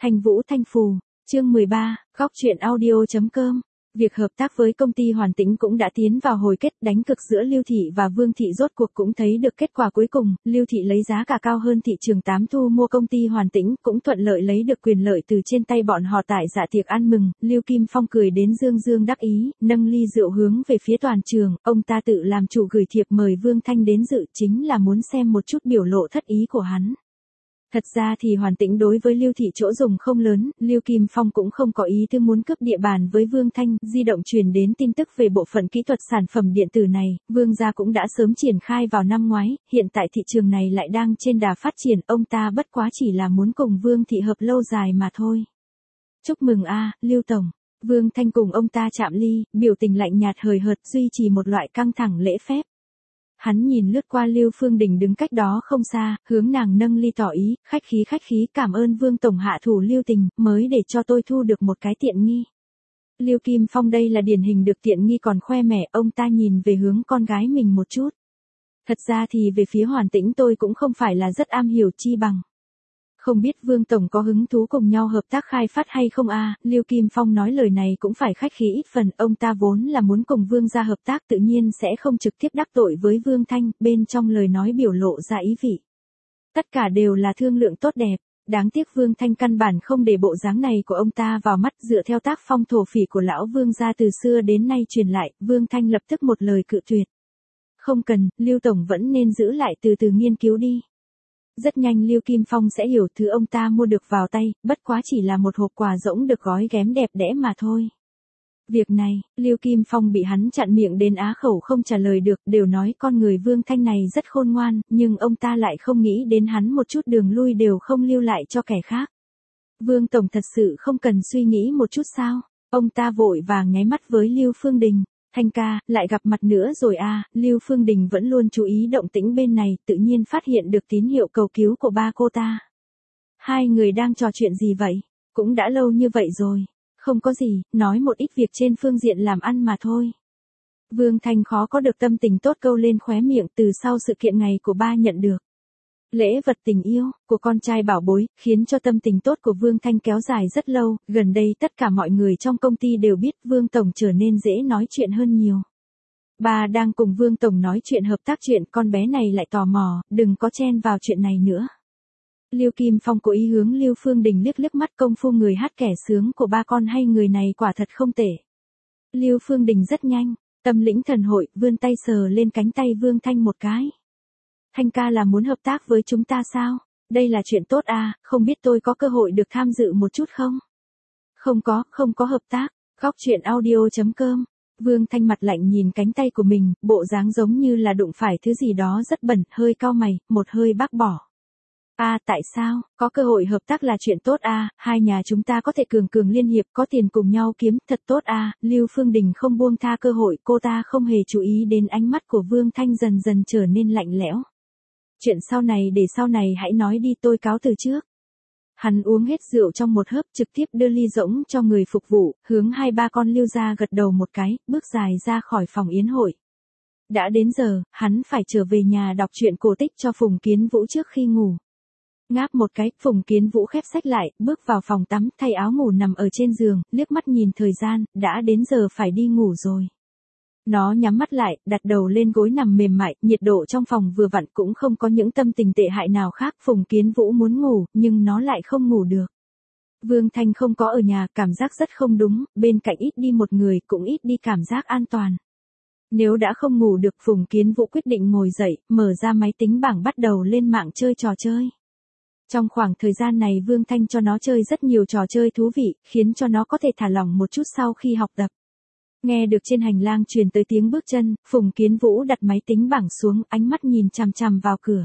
Thanh Vũ Thanh Phù, chương 13, góc truyện audio.com. Việc hợp tác với công ty Hoàn Tĩnh cũng đã tiến vào hồi kết, đánh cực giữa Lưu Thị và Vương Thị rốt cuộc cũng thấy được kết quả cuối cùng, Lưu Thị lấy giá cả cao hơn thị trường 8 thu mua công ty Hoàn Tĩnh, cũng thuận lợi lấy được quyền lợi từ trên tay bọn họ tại dạ tiệc ăn mừng. Lưu Kim Phong cười đến dương dương đắc ý, nâng ly rượu hướng về phía toàn trường, ông ta tự làm chủ gửi thiệp mời Vương Thanh đến dự, chính là muốn xem một chút biểu lộ thất ý của hắn. Thật ra thì Hoàn Tĩnh đối với Lưu Thị chỗ dùng không lớn, Lưu Kim Phong cũng không có ý tư muốn cướp địa bàn với Vương Thanh. Di động truyền đến tin tức về bộ phận kỹ thuật sản phẩm điện tử này, Vương gia cũng đã sớm triển khai vào năm ngoái, hiện tại thị trường này lại đang trên đà phát triển, ông ta bất quá chỉ là muốn cùng Vương Thị hợp lâu dài mà thôi. Chúc mừng a, Lưu Tổng. Vương Thanh cùng ông ta chạm ly, biểu tình lạnh nhạt hời hợt, duy trì một loại căng thẳng lễ phép. Hắn nhìn lướt qua Lưu Phương Đình đứng cách đó không xa, hướng nàng nâng ly tỏ ý, khách khí, cảm ơn Vương Tổng hạ thủ lưu tình, mới để cho tôi thu được một cái tiện nghi. Lưu Kim Phong đây là điển hình được tiện nghi còn khoe mẽ, ông ta nhìn về hướng con gái mình một chút. Thật ra thì về phía Hoàn Tĩnh tôi cũng không phải là rất am hiểu chi bằng. Không biết Vương Tổng có hứng thú cùng nhau hợp tác khai phát hay không a? Lưu Kim Phong nói lời này cũng phải khách khí ít phần, ông ta vốn là muốn cùng Vương gia hợp tác tự nhiên sẽ không trực tiếp đắc tội với Vương Thanh, bên trong lời nói biểu lộ ra ý vị. Tất cả đều là thương lượng tốt đẹp, đáng tiếc Vương Thanh căn bản không để bộ dáng này của ông ta vào mắt, dựa theo tác phong thổ phỉ của lão Vương gia từ xưa đến nay truyền lại, Vương Thanh lập tức một lời cự tuyệt. Không cần, Lưu Tổng vẫn nên giữ lại từ từ nghiên cứu đi. Rất nhanh Lưu Kim Phong sẽ hiểu thứ ông ta mua được vào tay, bất quá chỉ là một hộp quà rỗng được gói ghém đẹp đẽ mà thôi. Việc này, Lưu Kim Phong bị hắn chặn miệng đến á khẩu không trả lời được, đều nói con người Vương Thanh này rất khôn ngoan, nhưng ông ta lại không nghĩ đến hắn một chút đường lui đều không lưu lại cho kẻ khác. Vương Tổng thật sự không cần suy nghĩ một chút sao? Ông ta vội vàng nháy mắt với Lưu Phương Đình. Thanh ca, lại gặp mặt nữa rồi à, Lưu Phương Đình vẫn luôn chú ý động tĩnh bên này, tự nhiên phát hiện được tín hiệu cầu cứu của ba cô ta. Hai người đang trò chuyện gì vậy? Cũng đã lâu như vậy rồi. Không có gì, nói một ít việc trên phương diện làm ăn mà thôi. Vương Thanh khó có được tâm tình tốt câu lên khóe miệng từ sau sự kiện ngày của ba nhận được. Lễ vật tình yêu của con trai bảo bối, khiến cho tâm tình tốt của Vương Thanh kéo dài rất lâu, gần đây tất cả mọi người trong công ty đều biết Vương Tổng trở nên dễ nói chuyện hơn nhiều. Bà đang cùng Vương Tổng nói chuyện hợp tác chuyện, con bé này lại tò mò, đừng có chen vào chuyện này nữa. Lưu Kim Phong cố ý hướng Lưu Phương Đình liếc mắt, công phu người hát kẻ sướng của ba con hay người này quả thật không tệ. Lưu Phương Đình rất nhanh, tâm lĩnh thần hội, vươn tay sờ lên cánh tay Vương Thanh một cái. Thanh ca là muốn hợp tác với chúng ta sao? Đây là chuyện tốt à, không biết tôi có cơ hội được tham dự một chút không? Không có hợp tác. Góc truyện audio.com. Vương Thanh mặt lạnh nhìn cánh tay của mình, bộ dáng giống như là đụng phải thứ gì đó rất bẩn, hơi cau mày, một hơi bác bỏ. Tại sao? Có cơ hội hợp tác là chuyện tốt hai nhà chúng ta có thể cường liên hiệp, có tiền cùng nhau kiếm, thật tốt Lưu Phương Đình không buông tha cơ hội, cô ta không hề chú ý đến ánh mắt của Vương Thanh dần dần trở nên lạnh lẽo. Chuyện sau này để sau này hãy nói đi, tôi cáo từ trước. Hắn uống hết rượu trong một hớp, trực tiếp đưa ly rỗng cho người phục vụ, hướng hai ba con Lưu gia gật đầu một cái, bước dài ra khỏi phòng yến hội. Đã đến giờ, hắn phải trở về nhà đọc truyện cổ tích cho Phùng Kiến Vũ trước khi ngủ. Ngáp một cái, Phùng Kiến Vũ khép sách lại, bước vào phòng tắm, thay áo ngủ nằm ở trên giường, liếc mắt nhìn thời gian, đã đến giờ phải đi ngủ rồi. Nó nhắm mắt lại, đặt đầu lên gối nằm mềm mại, nhiệt độ trong phòng vừa vặn, cũng không có những tâm tình tệ hại nào khác. Phùng Kiến Vũ muốn ngủ, nhưng nó lại không ngủ được. Vương Thanh không có ở nhà, cảm giác rất không đúng, bên cạnh ít đi một người, cũng ít đi cảm giác an toàn. Nếu đã không ngủ được, Phùng Kiến Vũ quyết định ngồi dậy, mở ra máy tính bảng bắt đầu lên mạng chơi trò chơi. Trong khoảng thời gian này Vương Thanh cho nó chơi rất nhiều trò chơi thú vị, khiến cho nó có thể thả lỏng một chút sau khi học tập. Nghe được trên hành lang truyền tới tiếng bước chân, Phùng Kiến Vũ đặt máy tính bảng xuống, ánh mắt nhìn chằm chằm vào cửa.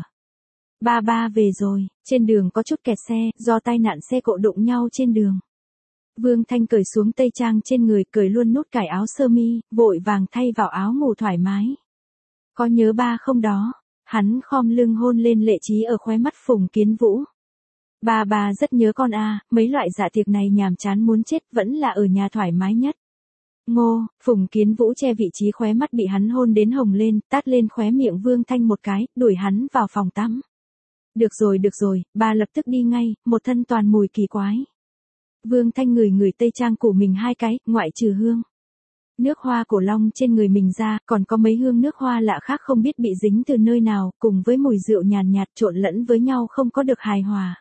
Ba về rồi, trên đường có chút kẹt xe, do tai nạn xe cộ đụng nhau trên đường. Vương Thanh cởi xuống tây trang trên người, cởi luôn nút cài áo sơ mi, vội vàng thay vào áo ngủ thoải mái. Có nhớ ba không đó? Hắn khom lưng hôn lên lệ trí ở khóe mắt Phùng Kiến Vũ. Ba rất nhớ con mấy loại dạ tiệc này nhàm chán muốn chết, vẫn là ở nhà thoải mái nhất. Ngô, Phùng Kiến Vũ che vị trí khóe mắt bị hắn hôn đến hồng lên, tát lên khóe miệng Vương Thanh một cái, đuổi hắn vào phòng tắm. Được rồi, ba lập tức đi ngay, một thân toàn mùi kỳ quái. Vương Thanh ngửi ngửi tây trang của mình 2 cái, ngoại trừ hương nước hoa cổ long trên người mình ra, còn có mấy hương nước hoa lạ khác không biết bị dính từ nơi nào, cùng với mùi rượu nhàn nhạt trộn lẫn với nhau không có được hài hòa.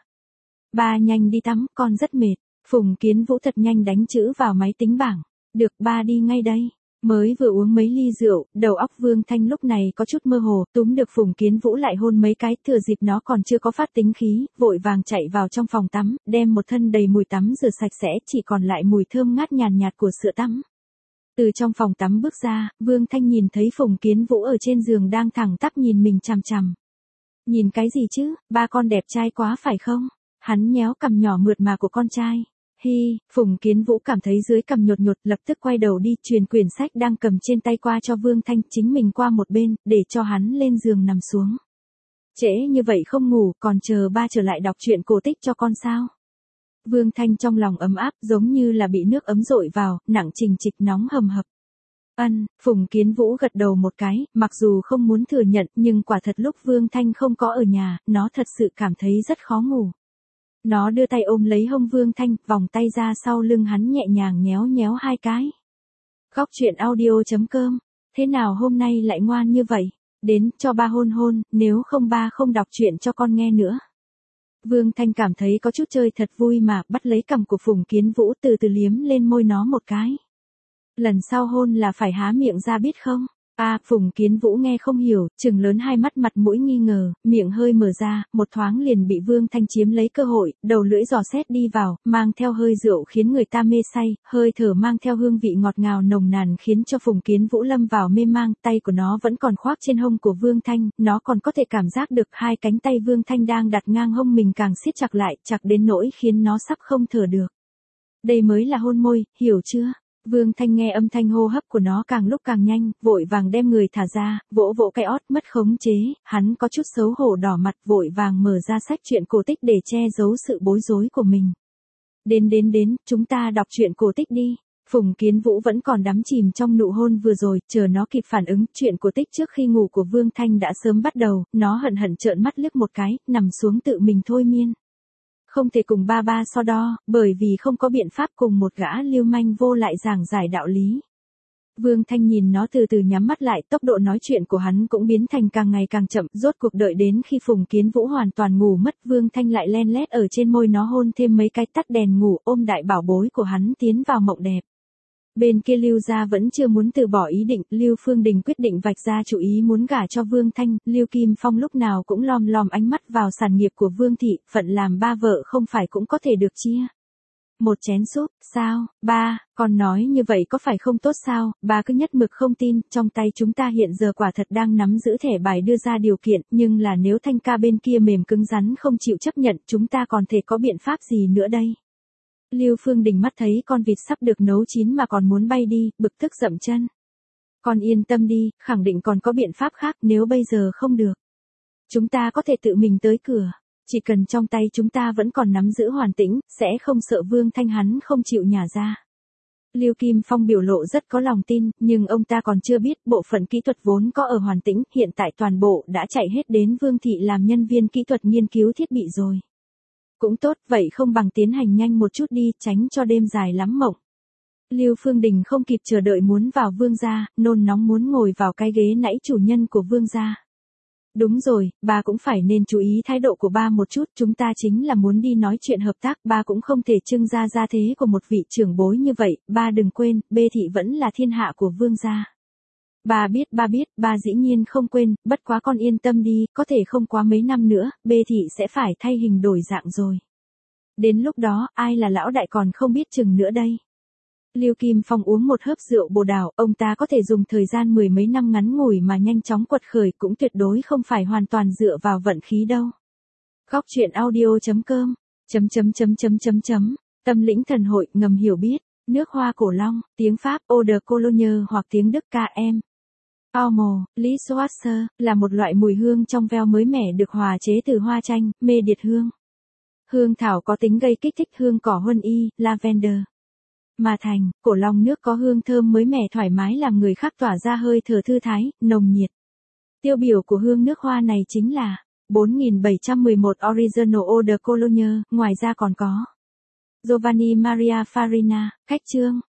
Ba nhanh đi tắm, con rất mệt. Phùng Kiến Vũ thật nhanh đánh chữ vào máy tính bảng. Được, ba đi ngay đây. Mới vừa uống mấy ly rượu, đầu óc Vương Thanh lúc này có chút mơ hồ, túm được Phùng Kiến Vũ lại hôn mấy cái, thừa dịp nó còn chưa có phát tính khí, vội vàng chạy vào trong phòng tắm, đem một thân đầy mùi tắm rửa sạch sẽ, chỉ còn lại mùi thơm ngát nhàn nhạt của sữa tắm. Từ trong phòng tắm bước ra, Vương Thanh nhìn thấy Phùng Kiến Vũ ở trên giường đang thẳng tắp nhìn mình chằm chằm. Nhìn cái gì chứ, ba con đẹp trai quá phải không? Hắn nhéo cằm nhỏ mượt mà của con trai. Hi, Phùng Kiến Vũ cảm thấy dưới cằm nhột nhột, lập tức quay đầu đi, truyền quyển sách đang cầm trên tay qua cho Vương Thanh, chính mình qua một bên, để cho hắn lên giường nằm xuống. Trễ như vậy không ngủ, còn chờ ba trở lại đọc truyện cổ tích cho con sao? Vương Thanh trong lòng ấm áp, giống như là bị nước ấm dội vào, nặng trình trịch nóng hầm hập. Phùng Kiến Vũ gật đầu một cái, mặc dù không muốn thừa nhận, nhưng quả thật lúc Vương Thanh không có ở nhà, nó thật sự cảm thấy rất khó ngủ. Nó đưa tay ôm lấy hông Vương Thanh, vòng tay ra sau lưng hắn nhẹ nhàng nhéo nhéo 2 cái. Góc truyện audio.com. Thế nào hôm nay lại ngoan như vậy? Đến, cho ba hôn hôn, nếu không ba không đọc truyện cho con nghe nữa. Vương Thanh cảm thấy có chút chơi thật vui mà, bắt lấy cằm của Phùng Kiến Vũ từ từ liếm lên môi nó một cái. Lần sau hôn là phải há miệng ra biết không? Phùng Kiến Vũ nghe không hiểu, trừng lớn 2 mắt, mặt mũi nghi ngờ, miệng hơi mở ra, một thoáng liền bị Vương Thanh chiếm lấy cơ hội, đầu lưỡi dò xét đi vào, mang theo hơi rượu khiến người ta mê say, hơi thở mang theo hương vị ngọt ngào nồng nàn khiến cho Phùng Kiến Vũ lâm vào mê mang, tay của nó vẫn còn khoác trên hông của Vương Thanh, nó còn có thể cảm giác được 2 cánh tay Vương Thanh đang đặt ngang hông mình càng siết chặt lại, chặt đến nỗi khiến nó sắp không thở được. Đây mới là hôn môi, hiểu chưa? Vương Thanh nghe âm thanh hô hấp của nó càng lúc càng nhanh, vội vàng đem người thả ra, vỗ vỗ cái ót mất khống chế, hắn có chút xấu hổ đỏ mặt, vội vàng mở ra sách truyện cổ tích để che giấu sự bối rối của mình. Đến, chúng ta đọc truyện cổ tích đi. Phùng Kiến Vũ vẫn còn đắm chìm trong nụ hôn vừa rồi, chờ nó kịp phản ứng, truyện cổ tích trước khi ngủ của Vương Thanh đã sớm bắt đầu, nó hận hận trợn mắt liếc một cái, nằm xuống tự mình thôi miên. Không thể cùng ba so đo, bởi vì không có biện pháp cùng một gã lưu manh vô lại giảng giải đạo lý. Vương Thanh nhìn nó từ từ nhắm mắt lại, tốc độ nói chuyện của hắn cũng biến thành càng ngày càng chậm, rốt cuộc đợi đến khi Phùng Kiến Vũ hoàn toàn ngủ mất, Vương Thanh lại len lét ở trên môi nó hôn thêm mấy cái, tắt đèn ngủ, ôm đại bảo bối của hắn tiến vào mộng đẹp. Bên kia Lưu gia vẫn chưa muốn từ bỏ ý định, Lưu Phương Đình quyết định vạch ra chủ ý muốn gả cho Vương Thanh, Lưu Kim Phong lúc nào cũng lom lom ánh mắt vào sản nghiệp của Vương thị, phận làm ba vợ không phải cũng có thể được chia. Một chén súp, sao, ba, con nói như vậy có phải không tốt sao, ba cứ nhất mực không tin, trong tay chúng ta hiện giờ quả thật đang nắm giữ thẻ bài đưa ra điều kiện, nhưng là nếu Thanh ca bên kia mềm cứng rắn không chịu chấp nhận, chúng ta còn thể có biện pháp gì nữa đây? Lưu Phương Đình mắt thấy con vịt sắp được nấu chín mà còn muốn bay đi, bực tức dậm chân. Con yên tâm đi, khẳng định còn có biện pháp khác, nếu bây giờ không được. Chúng ta có thể tự mình tới cửa. Chỉ cần trong tay chúng ta vẫn còn nắm giữ Hoàn Tĩnh, sẽ không sợ Vương Thanh hắn không chịu nhả ra. Lưu Kim Phong biểu lộ rất có lòng tin, nhưng ông ta còn chưa biết bộ phận kỹ thuật vốn có ở Hoàn Tĩnh, hiện tại toàn bộ đã chạy hết đến Vương thị làm nhân viên kỹ thuật nghiên cứu thiết bị rồi. Cũng tốt, vậy không bằng tiến hành nhanh một chút đi, tránh cho đêm dài lắm mộng. Lưu Phương Đình không kịp chờ đợi muốn vào Vương gia, nôn nóng muốn ngồi vào cái ghế nãy chủ nhân của Vương gia. Đúng rồi, ba cũng phải nên chú ý thái độ của ba một chút, chúng ta chính là muốn đi nói chuyện hợp tác, ba cũng không thể trưng ra gia thế của một vị trưởng bối như vậy, ba đừng quên, Bê thị vẫn là thiên hạ của Vương gia. Ba biết, ba dĩ nhiên không quên, bất quá con yên tâm đi, có thể không quá mấy năm nữa, Bê thị sẽ phải thay hình đổi dạng rồi. Đến lúc đó, ai là lão đại còn không biết chừng nữa đây. Lưu Kim Phong uống một hớp rượu bồ đào, ông ta có thể dùng thời gian 10 mấy năm ngắn ngủi mà nhanh chóng quật khởi, cũng tuyệt đối không phải hoàn toàn dựa vào vận khí đâu. Góc truyện audio.com, Tâm lĩnh thần hội, ngầm hiểu biết, nước hoa cổ long, tiếng Pháp, Eau de Cologne hoặc tiếng Đức KM. Almo, Lis Wasser, là một loại mùi hương trong veo mới mẻ được hòa chế từ hoa chanh, mê điệt hương. Hương thảo có tính gây kích thích, hương cỏ huân y, lavender. Mà thành, cổ long nước có hương thơm mới mẻ thoải mái làm người khác tỏa ra hơi thở thư thái, nồng nhiệt. Tiêu biểu của hương nước hoa này chính là 4711 Original Eau de Cologne, ngoài ra còn có Giovanni Maria Farina, khách chương.